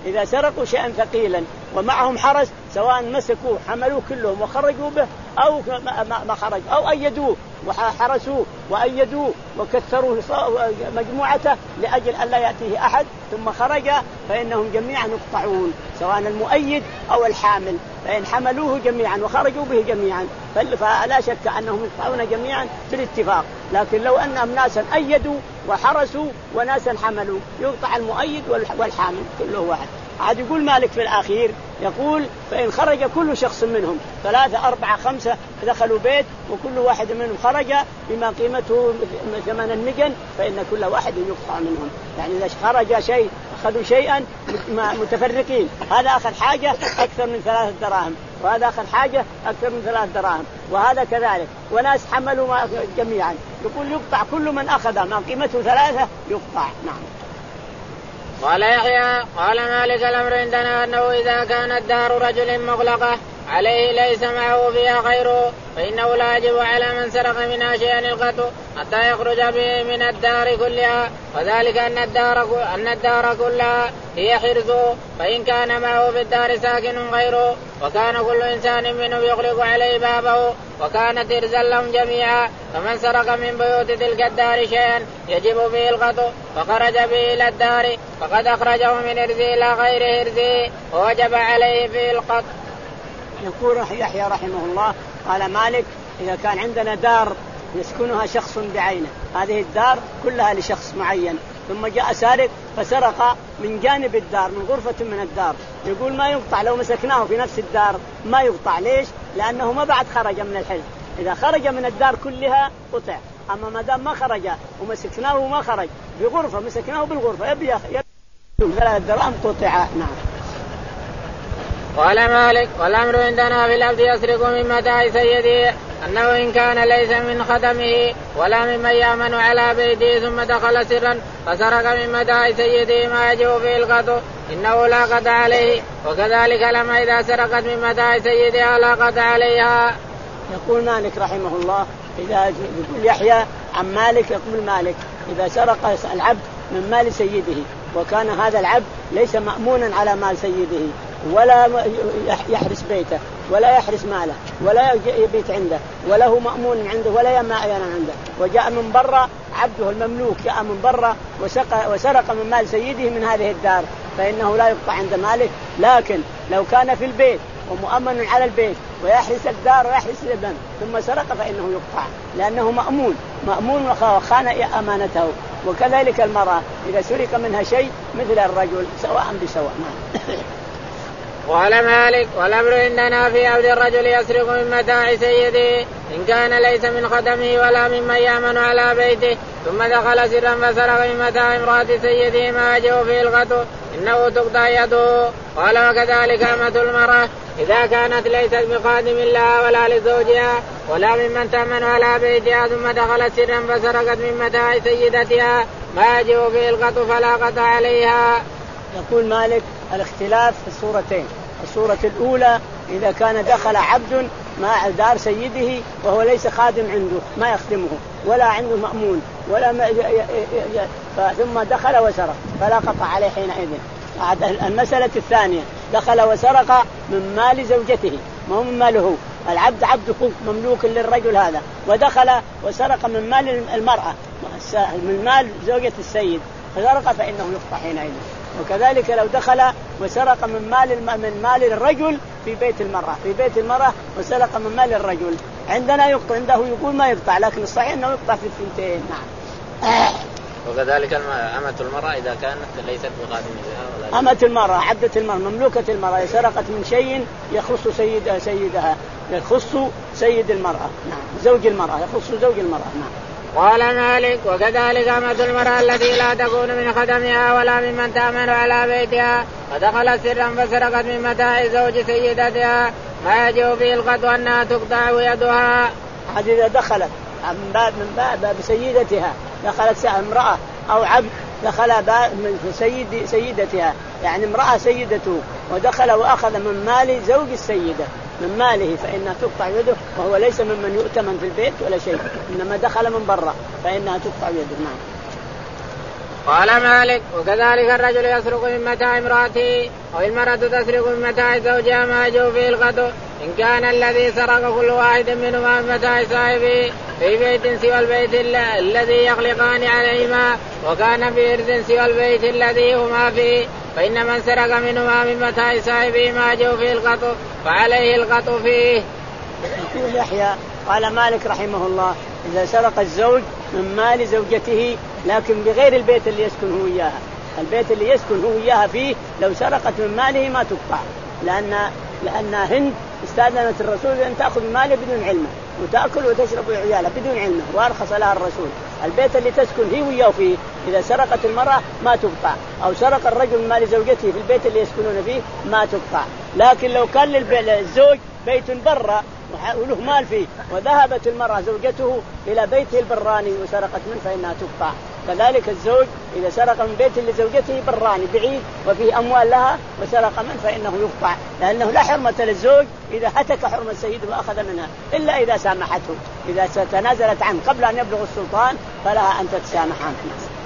إذا سرقوا شيئا ثقيلا ومعهم حرس سواء مسكوه حملوه كلهم وخرجوا به أو ما خرج أو أيدوه وحرسوه وأيدوه وكثروا مجموعته لأجل أن لا يأتيه أحد ثم خرج فإنهم جميعا يقطعون سواء المؤيد أو الحامل، فإن حملوه جميعا وخرجوا به جميعا فلا شك أنهم يقطعون جميعا في الاتفاق. لكن لو أنهم ناسا أيدوا وحرسوا وناسا حملوا يقطع المؤيد والحامل كله واحد. عاد يقول مالك في الأخير يقول فإن خرج كل شخص منهم ثلاثة أربعة خمسة دخلوا بيت وكل واحد منهم خرج بما قيمته ثمن المجن فإن كل واحد يقطع منهم. يعني إذا خرج شيء أخذوا شيئا متفرقين، هذا أخذ حاجة أكثر من ثلاثة دراهم وهذا أخذ حاجة أكثر من ثلاثة دراهم وهذا كذلك وناس حملوا جميعا يقول يقطع كل من أخذ ما قيمته ثلاثة يقطع. نعم. قال يحيى قال مالك الأمر عندنا أنه إذا كانت دار رجل مغلقة عليه ليس معه فيها خير فإنه لا يجب على من سرق منها شيئا القطع حتى يخرج به من الدار كلها، وذلك أن الدار, أن الدار كلها هي حرزه، فإن كان معه في الدار ساكن غيره وكان كل إنسان منهم يغلق عليه بابه وكانت حرزا لهم جميعا، فمن سرق من بيوت تلك الدار شيئا يجب به القطع فخرج به إلى الدار فقد أخرجه من حرزه إلى غير حرزه ووجب عليه فيه القطع. يقول يحيى رحمه الله قال مالك إذا كان عندنا دار يسكنها شخص بعينه، هذه الدار كلها لشخص معين ثم جاء سارق فسرق من جانب الدار من غرفة من الدار، يقول ما يقطع لو مسكناه في نفس الدار ما يقطع. ليش؟ لأنه ما بعد خرج من الحلم، إذا خرج من الدار كلها قطع، أما ما دام ما خرج ومسكناه وما خرج في غرفة مسكناه بالغرفة يبي يبي ثلاث دراهم قطع. نعم. قال مالك والأمر عندنا في العبد يسرق من متاع سيده أنه إن كان ليس من خدمه ولا ممن يأمن على بيته ثم دخل سرا فسرق من متاع سيده ما يجب فيه القطع إنه لا قطع عليه، وكذلك لما إذا سرقت من متاع سيدها لا قطع عليها. يقول مالك رحمه الله إذا يقول يحيى عن مالك يقول مالك إذا سرق العبد من مال سيده وكان هذا العبد ليس مأمونا على مال سيده ولا يحرس بيته ولا يحرس ماله ولا يبيت عنده وله مأمون عنده ولا يماء عنده وجاء من برا عبده المملوك جاء من برا وسرق من مال سيده من هذه الدار فإنه لا يقطع عند مالك. لكن لو كان في البيت ومؤمن على البيت ويحرس الدار ويحرس الابن ثم سرق فإنه يقطع لأنه مأمون مأمون وخان أمانته. وكذلك المرأة إذا سرق منها شيء مثل الرجل سواء بسواء. قال مالك والأمر عندنا في عبد الرجل يسرق من متاع سيده إن كان ليس من خدمه ولا ممن يأمن على بيته ثم دخل سرا فسرق من متاع امرأة سيده ما يجب فيه القطع إنه تقطع يده. قال وكذلك أمة المرأة إذا كانت ليست بخادم لها ولا لزوجها ولا ممن تأمن على بيتها ثم دخلت سرا فسرقت من متاع سيدتها ما يجب فيه القطع فلا قطع عليها. يقول مالك الاختلاف في الصورتين. الصورة الأولى إذا كان دخل عبد مع دار سيده وهو ليس خادم عنده ما يخدمه ولا عنده مأمون ولا م... ثم دخل وسرق فلا قطع عليه حينئذ. المسألة الثانية دخل وسرق من مال زوجته ما هو من ماله، العبد عبد مملوك للرجل هذا ودخل وسرق من مال المرأة من مال زوجة السيد فسرق فإنه يقطع حينئذ. وكذلك لو دخل وسرق من مال من مال الرجل في بيت المرأة في بيت المرأة وسرق من مال الرجل عندنا يقطع عنده يقول ما يقطع لكن الصحيح أنه يقطع في الثنتين. نعم. وكذلك أمة المرأة إذا كانت ليست بخادمها ولا أمة المرأة عبدة المرأة مملوكة المرأة سرقت من شيء يخص سيد سيدها يخص سيد المرأة نعم زوج المرأة يخص زوج المرأة. نعم. قال مالك وكذلك أمة المرأة التي لا تكون من خدمها ولا ممن تأمن على بيتها فدخلت سرا فسرقت من متاع زوج سيدتها ما يجب فيه القطع أنها تقطع يدها. هذه إذا دخلت من باب من باب سيدتها دخلت امرأة أو عبد دخل من سيد سيدتها يعني امرأة سيدته ودخل وأخذ من مال زوج السيدة من ماله فإنها تقطع يده وهو ليس ممن يؤتمن في البيت ولا شيء إنما دخل من برا فإنها تقطع يده. نعم. قال مالك وكذلك الرجل يسرق من متاع امرأته أو المرأة تسرق من متاع زوجها ما يجوز فيه القطع إن كان الذي سرق كل واحد منهما من متاع صاحبه في بيت سوى البيت الذي يخلقان عليهما وكان في إرث سوى البيت الذي هما فيه فإن من سرق منهما من متاع صاحبه ما يجوز فيه القطع فعليه القطع فيه. يقول يحيى قال مالك رحمه الله إذا سرق الزوج من مال زوجته لكن بغير البيت اللي يسكن هو إياها، البيت اللي يسكن هو إياها فيه لو سرقت من ماله ما تقطع، لأن لأن هند استأذنت الرسول أن تأخذ ماله بدون علمه وتأكل وتشرب عيالها بدون علمه وأرخص لها الرسول. البيت اللي تسكن هي وياه فيه إذا سرقت المرأة ما تقطع، أو سرق الرجل من مال زوجته في البيت اللي يسكنون فيه ما تقطع. لكن لو كان للزوج بيت برا وله مال فيه وذهبت المرأة زوجته إلى بيته البراني وسرقت منه فإنها تقطع. كذلك الزوج إذا سرق من بيت لزوجته براني بعيد وفيه أموال لها وسرق منه فإنه يقطع، لأنه لا حرمة للزوج إذا هتك حرمة سيده وأخذ منها إلا إذا سامحته، إذا تنازلت عنه قبل أن يبلغ السلطان فلها أن تتسامح عنه.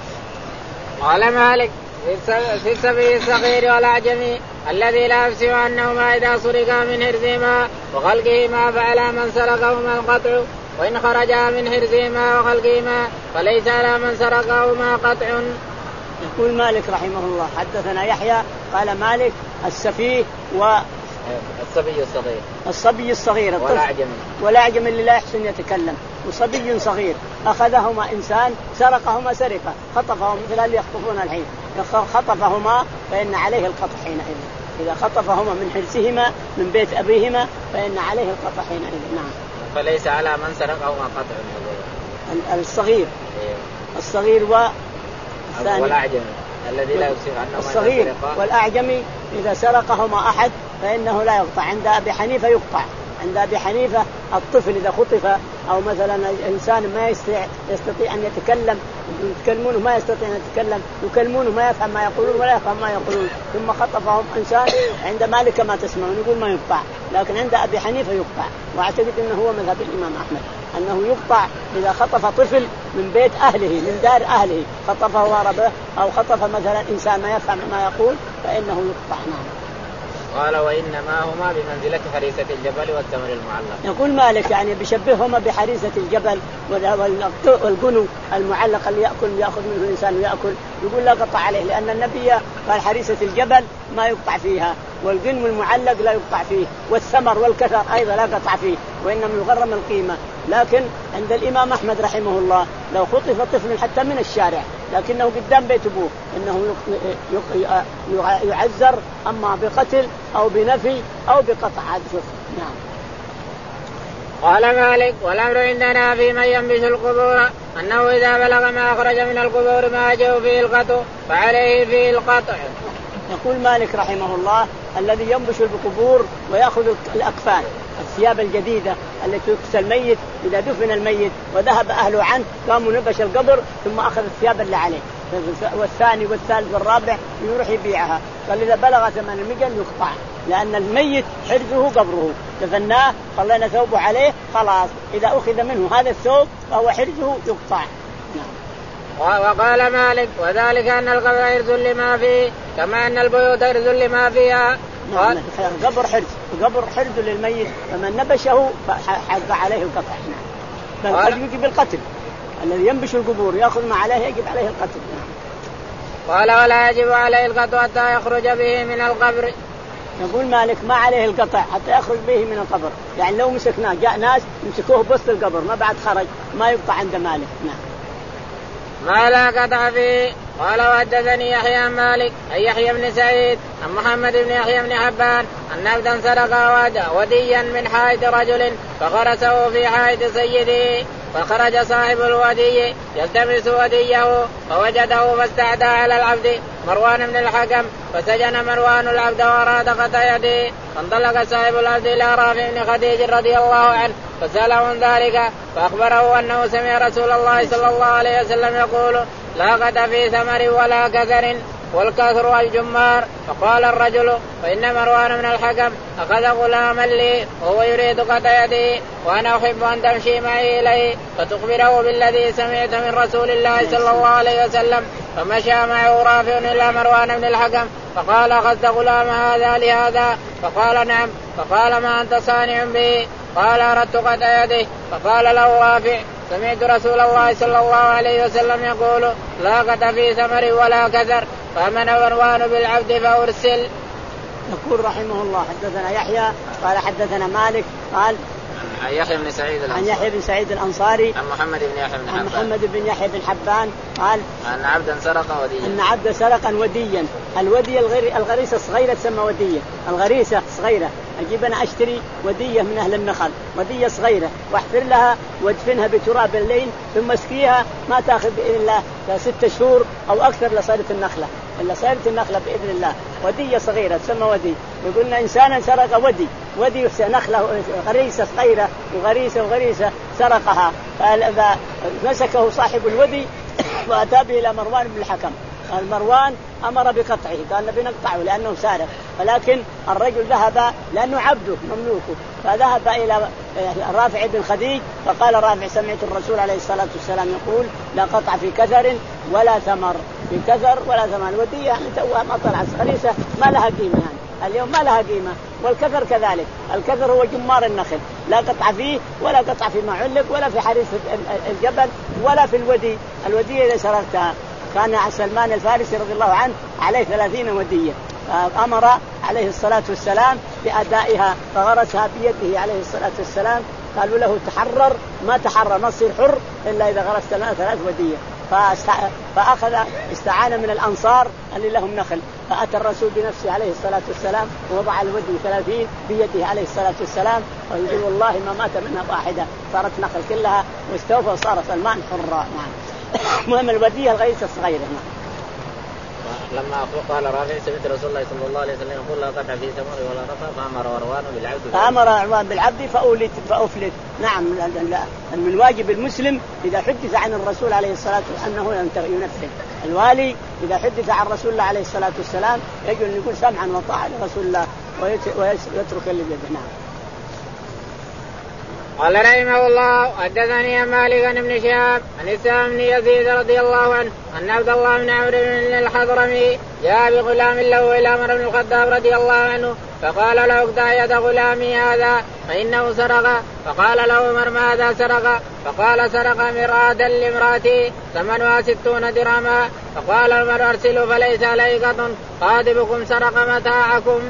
قال مالك في السبي الصغير والأعجمي الذي لا يفسر أنهما إذا سرقا من حرزهما وخلقهما فعلى من سرقهما القطع وإن خرجا من حرزهما وخلقهما فليس على من سرقهما قطع. يقول مالك رحمه الله حدثنا يحيى قال مالك السفيه و الصبي الصغير الصبي الصغير والأعجمي والأعجمي اللي لا يحسن يتكلم وصبي صغير أخذهما إنسان سرقهما سرقة خطفهما مثل اللي يخطفون الحين خطفهما فإن عليه القطع حينئذ. إذا خطفهما من حرسهما من بيت أبيهما فإن عليه القطع حينئذ. نعم. فليس على من سرقهما قطع. الصغير الصغير والثاني والأعجمي الذي لا يفسر عنه الصغير والأعجمي إذا سرقهما أحد فإنه لا يقطع. عند أبي حنيفة يقطع. عند أبي حنيفة الطفل إذا خطف أو مثلا إنسان ما يستطيع, يستطيع أن يتكلم يتكلمونه ما يستطيع أن يتكلم يكلمونه ما يفهم ما يقولون ولا يفهم ما يقولون ثم خطفهم إنسان عند مالك ما تسمعون يقول ما يقطع، لكن عند أبي حنيفة يقطع. وأعتقد أنه هو مذهب الإمام أحمد أنه يقطع إذا خطف طفل من بيت أهله من دار أهله خطفه وربه أو خطف مثلا إنسان ما يفهم ما يقول فإنه يقطع. نعم. قال وإنما هما بمنزلة حريسة الجبل والتمر المعلق. يقول مالك يعني بيشبههما بحريسة الجبل والجنو المعلق اللي يأكل يأخذ منه الإنسان ويأكل يقول لا قطع عليه، لأن النبي قال حريسة الجبل ما يقطع فيها والجنو المعلق لا يقطع فيه والثمر والكثر أيضا لا قطع فيه وإنما يغرم القيمة. لكن عند الإمام أحمد رحمه الله لو خطف طفل حتى من الشارع لكنه قدام بيت أبوه إنه يعذر أما بقتل أو بنفي أو بقطع. نعم. قال مالك والأمر عندنا في من ينبش القبور أنه إذا بلغ ما أخرج من القبور ما جاء فيه القطع فعليه فيه القطع. يقول مالك رحمه الله الذي ينبش القبور ويأخذ الأكفان الثياب الجديدة التي تكسى الميت إذا دفن الميت وذهب أهله عنه قاموا نبش القبر ثم أخذ الثياب اللي عليه والثاني والثالث والرابع يروح يبيعها. قال إذا بلغ ثمن المجن يقطع لأن الميت حرزه قبره دفناه خلينا ثوبه عليه خلاص إذا أخذ منه هذا الثوب فهو حرزه يقطع. وقال مالك وذلك أن القبر حرز لما فيه كما أن البيوت حرز لما فيها. نعم. قبر حرز قبر حرز للميت فمن نبشه فحق عليه القطع. بل قد يجب القتل الذي ينبش القبور يأخذ ما عليه يجب عليه القتل. قال ولا يجب عليه القطع حتى يخرج به من القبر. يقول مالك ما عليه القطع حتى يخرج به من القبر، يعني لو مسكناه جاء ناس يمسكوه بوسط القبر ما بعد خرج ما يبقى عند مالك. نعم. ما لا قطع فيه. قال وحدثني يحيى مالك أي يحيى بن سعيد عن محمد بن يحيى بن حبان أن عبدا سرق وديا من حائط رجل فغرسه في حائط سيده فخرج صاحب الودي يلتمس وديه فوجده فاستعدى على العبد مروان بن الحكم فسجن مروان العبد وأراد قطع يده فانطلق صاحب العبد إلى رافع بن خديج رضي الله عنه فسأله عن ذلك فأخبره أنه سمع رسول الله صلى الله عليه وسلم يقول لا قطع في ثمر ولا كسر والكثر الجمار. فقال الرجل فإن مروان بن الحكم أخذ غلاما لي وهو يريد قطع يدي وأنا أحب أن تمشي معي إليه فتخبره بالذي سمعت من رسول الله صلى الله عليه وسلم. فمشى معه رافع إلى مروان بن الحكم فقال أخذت غلام هذا لهذا؟ فقال نعم. فقال ما أنت صانع به؟ قال أردت قطع يده. فقال له رافع سمعت رسول الله صلى الله عليه وسلم يقول لا قطع في ثمر ولا كثر فمن مروان بالعبد فأرسل. يقول رحمه الله حدثنا يحيى قال حدثنا مالك قال عن يحيى بن سعيد الأنصاري عن يحيى بن سعيد الأنصاري عن محمد بن يحيى بن عن محمد بن يحيى بن حبان قال أن عبدا سرق وديا أن عبدا سرقا وديا. الودي الغريسة صغيرة تسمى ودية. الغريسة صغيرة أجيب أنا أشتري ودية من أهل النخل ودية صغيرة واحفر لها وادفنها بتراب الليل ثم اسقيها ما تأخذ بإذن الله ستة شهور أو أكثر لصارت النخلة إلا صارت النخلة بإذن الله. ودية صغيرة تسمى ودي. يقولنا إنسانا سرق ودي ودي نخلة غريسة صغيرة وغريسة وغريسة سرقها فمسكه صاحب الودي وأتى به إلى مروان بن الحكم. المروان أمر بقطعه قال نبي نقطعه لأنه سارق ولكن الرجل ذهب لأنه عبده مملوكه فذهب إلى رافع بن خديج فقال رافع سمعت الرسول عليه الصلاة والسلام يقول لا قطع في كثر ولا ثمر في كثر ولا ثمر. الودية يعني توها ما طلعت خريسة ما لها قيمة يعني اليوم ما لها قيمة. والكثر كذلك الكثر هو جمار النخل لا قطع فيه ولا قطع فيما علق ولا في حريص الجبل ولا في الودي. الودية إذا سرقتها كان سلمان الفارسي رضي الله عنه عليه ثلاثين ودية فأمر عليه الصلاة والسلام بأدائها فغرسها بيده عليه الصلاة والسلام. قالوا له تحرر ما تحرر ما تصير حر إلا إذا غرست لنا ثلاث ودية. فأخذ استعان من الأنصار اللي لهم نخل فأتى الرسول بنفسه عليه الصلاة والسلام ووضع الودي ثلاثين بيده عليه الصلاة والسلام ويقول والله ما مات منها واحدة صارت نخل كلها واستوفى وصار سلمان حرا. نعم. مهم الودية الغريسة الصغيرة. لما قال رافع سمعت رسول الله صلى الله عليه وسلم يقول لا قطع في ثمر ولا رفع فأمر مروان بالعبد فأمر مروان بالعبد فأولت فأفلت. نعم. من واجب المسلم إذا حدث عن الرسول عليه الصلاة والسلام أنه ينفذ. الوالي إذا حدث عن رسول الله عليه الصلاة والسلام يجب أن يكون سمعا وطاعة لرسول الله ويترك اللي بيده. نعم. قال رحمه الله حدثني مالك عن ابن شهاب عن اسامه بن يزيد رضي الله عنه ان عبد الله بن عمرو بن الحضرمي جاء بغلام له الى عمر بن الخطاب رضي الله عنه فقال له اقطع يد غلامي هذا فانه سرق. فقال له عمر ماذا سرق؟ فقال سرق مرآة لامرأتي ثمنها ستون درهما. فقال عمر ارسلوا فليس عليه قط خادمكم سرق متاعكم.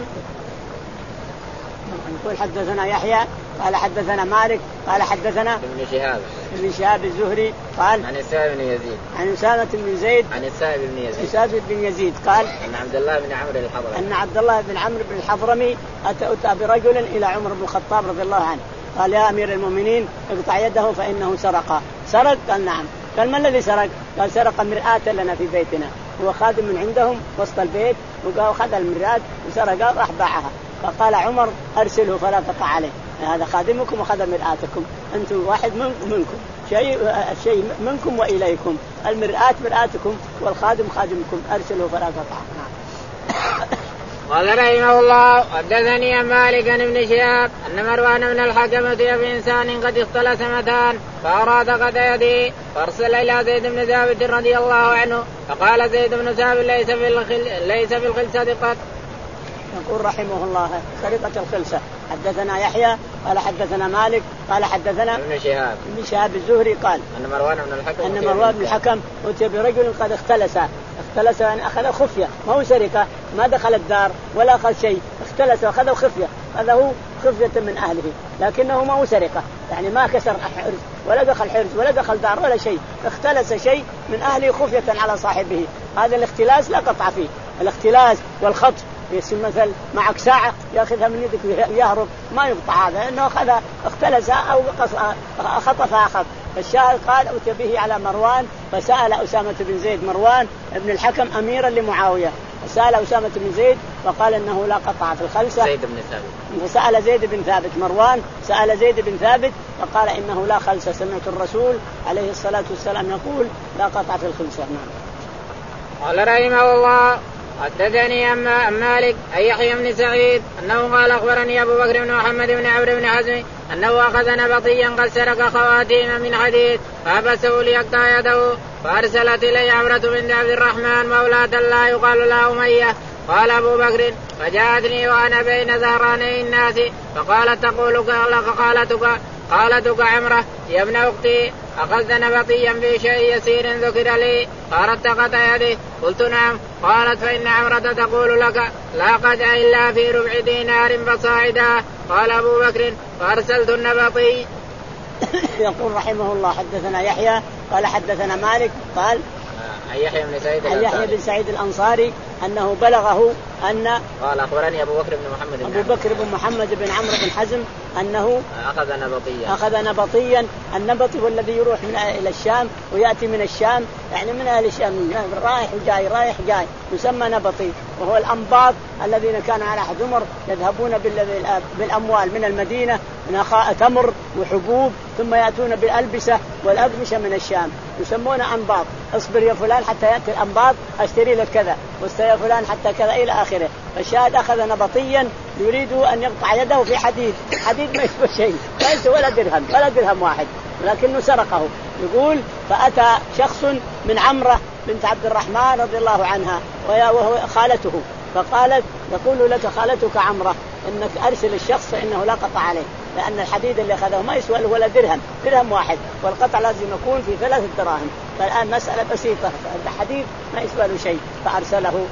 يقول حدثنا يحيى قال حدثنا مالك قال حدثنا ابن شهاب ابن شهاب الزهري قال عن أسامة بن يزيد عن أسامة بن زيد عن أسامة بن يزيد أسامة بن يزيد قال أن عبد الله بن عمرو الحضرمي أن عبد الله بن عمرو بن الحضرمي أتى أتى برجل إلى عمر بن الخطاب رضي الله عنه قال يا أمير المؤمنين اقطع يده فإنه سرق. سرق؟ قال نعم. قال ما الذي سرق؟ قال سرق مرآة لنا في بيتنا هو خادم من عندهم وسط البيت وقال خذ المرآة وسرق راح باعها. فقال عمر أرسله فلا تقع عليه هذا خادمكم وخذ مرآتكم أنتم واحد منكم شيء شيء منكم وإليكم المرآة مرآتكم والخادم خادمكم أرسله فلا تقع. قال رحمه الله حدثني عن مالك عن ابن شهاب أن مروان بن الحكم أتي بإنسان قد اختلس متان فأراد قطع يده فأرسل إلى زيد بن ثابت رضي الله عنه فقال زيد بن ثابت ليس في الخل... ليس في الخلسة قط. يقول رحمه الله سرقة الخلسة. حدثنا يحيى قال حدثنا مالك قال حدثنا ابن شهاب ابن شهاب الزهري قال أن مروان بن الحكم أن مروان بن الحكم أتي برجل قد اختلس اختلس يعني أخذ خفية ما هو سرقة ما دخل الدار ولا أخذ شيء اختلس وأخذ خفية هذا هو خفية من أهله لكنه ما هو سرقة يعني ما كسر حرز ولا دخل حرز ولا دخل دار ولا شيء اختلس شيء من أهله خفية على صاحبه. هذا الاختلاس لا قطع فيه. الاختلاس والخطف يصير مثل معك ساعة يأخذها من يدك ويهرب ما يقطع هذا لأنه أخذ اختلسها أو خطفها أخذ. الشاعر قال أتى به على مروان فسأل أسامة بن زيد مروان ابن الحكم أميرا لمعاوية فسأل أسامة بن زيد فقال إنه لا قطع في الخلسة. زيد بن ثابت فسأل زيد بن ثابت مروان سأل زيد بن ثابت فقال إنه لا خلسة سمعت الرسول عليه الصلاة والسلام يقول لا قطع في الخلسة. قال رحمه الله حدثني عن مالك أن يحيى بن سعيد أنه قال أخبرني أبو بكر بن محمد بن عمرو بن حزم أنه أخذ نبطيا قد سرق خواتيم من حديد فحبسه ليقطع يده فأرسلت إليه عمرة بنت عبد الرحمن مولاة لا يقال لها أمية. قال أبو بكر فجاءتني وأنا بين ظهراني الناس فقالت تقول لك خالتك خالتك عمرة يا ابن أختي أخذت نبطيا في شيء يسير ذكر لي قالت قطع يده قلت نعم. قالت فإن عمرة تقول لك لا قطع إلا في ربع دينار فصاعدا. قال أبو بكر فأرسلت النبطي. يقول رحمه الله حدثنا يحيى قال حدثنا مالك قال يحيى بن سعيد يحيى بن سعيد الأنصاري أنه بلغه أن قال أخبرني أبو بكر بن محمد بن أبو بكر بن محمد بن عمرو بن حزم أنه أخذ نبطيا أخذ نبطيا. النبطي هو الذي يروح من إلى الشام ويأتي من الشام يعني من أهل الشام رايح وجاي رايح جاي يسمى نبطي. وهو الأنباط الذين كانوا على عهد عمر يذهبون بالأموال من المدينة من تمر وحبوب ثم يأتون بالألبسة والأقمشة من الشام يسمونه أنباط. اصبر يا فلان حتى يأتي الأنباط أشتري لك كذا واستري يا فلان حتى كذا إلى آخره. فالشاهد أخذ نبطيا يريد أن يقطع يده في حديد حديد ما يسوى شيء لا يسوى ولا درهم ولا درهم واحد لكنه سرقه. يقول فأتى شخص من عمرة بنت عبد الرحمن رضي الله عنها وهو خالته فقالت يقول لك خالتك عمرة إنك أرسل الشخص فإنه لا قطع عليه لأن الحديد اللي أخذه ما يسوى ولا درهم درهم واحد والقطع لازم يكون في ثلاثة دراهم. فالآن مسألة بسيطة الحديد ما يسوى له شيء فأرسله.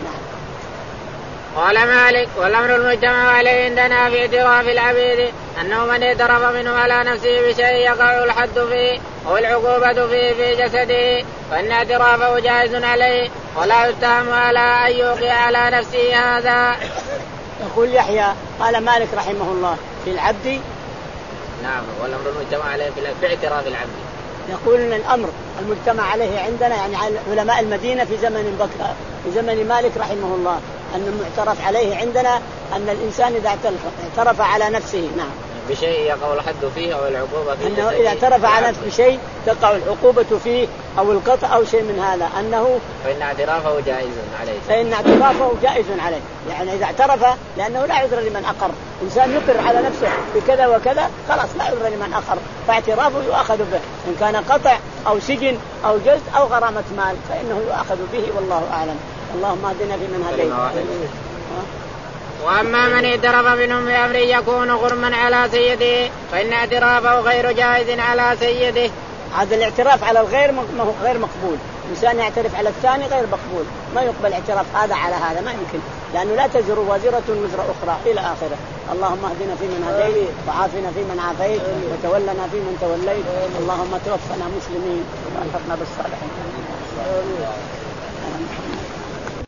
قال مالك والأمر المجتمع عليه عندنا في اعتراف العبيد أنه من اعترف منه على نفسه بشيء يقع الحد فيه أو العقوبة فيه في جسده فإن اعترافه جائز عليه ولا يتهم على أن يوقع على نفسه هذا. يقول يحيى قال مالك رحمه الله في العبد نعم والأمر المجتمع عليه في اعتراف العبد. يقول إن الأمر المجتمع عليه عندنا يعني علماء المدينة في زمن بكر في زمن مالك رحمه الله أن المعترف عليه عندنا أن الإنسان إذا اعترف على نفسه نعم بشيء يقع الحد فيه أو العقوبة فيه أنه إذا اعترف على نفسه بشيء تقع العقوبة فيه أو القطع أو شيء من هذا أنه فإن اعترافه جائز عليه فإن اعترافه جائز عليه يعني إذا اعترف لأنه لا عذر لمن أقر. إنسان يقر على نفسه بكذا وكذا خلاص لا عذر لمن أقر فاعترافه يؤخذ به إن كان قطع أو سجن أو جلد أو غرامة مال فإنه يؤخذ به والله أعلم. اللهم اهدنا فيمن هديت. وأما من اعترف منهم بأمر يكون غرما على سيده فإن اعترافه غير جائز على سيده. هذا الاعتراف على الغير غير مقبول. إنسان يعترف على الثاني غير مقبول ما يقبل اعتراف هذا على هذا ما يمكن لأنه لا تزر وازرة وزر أخرى إلى آخره. اللهم اهدنا فيمن هديت وعافنا فيمن عافيت وتولنا فيمن توليت. اللهم توفنا مسلمين وألحقنا بالصالحين.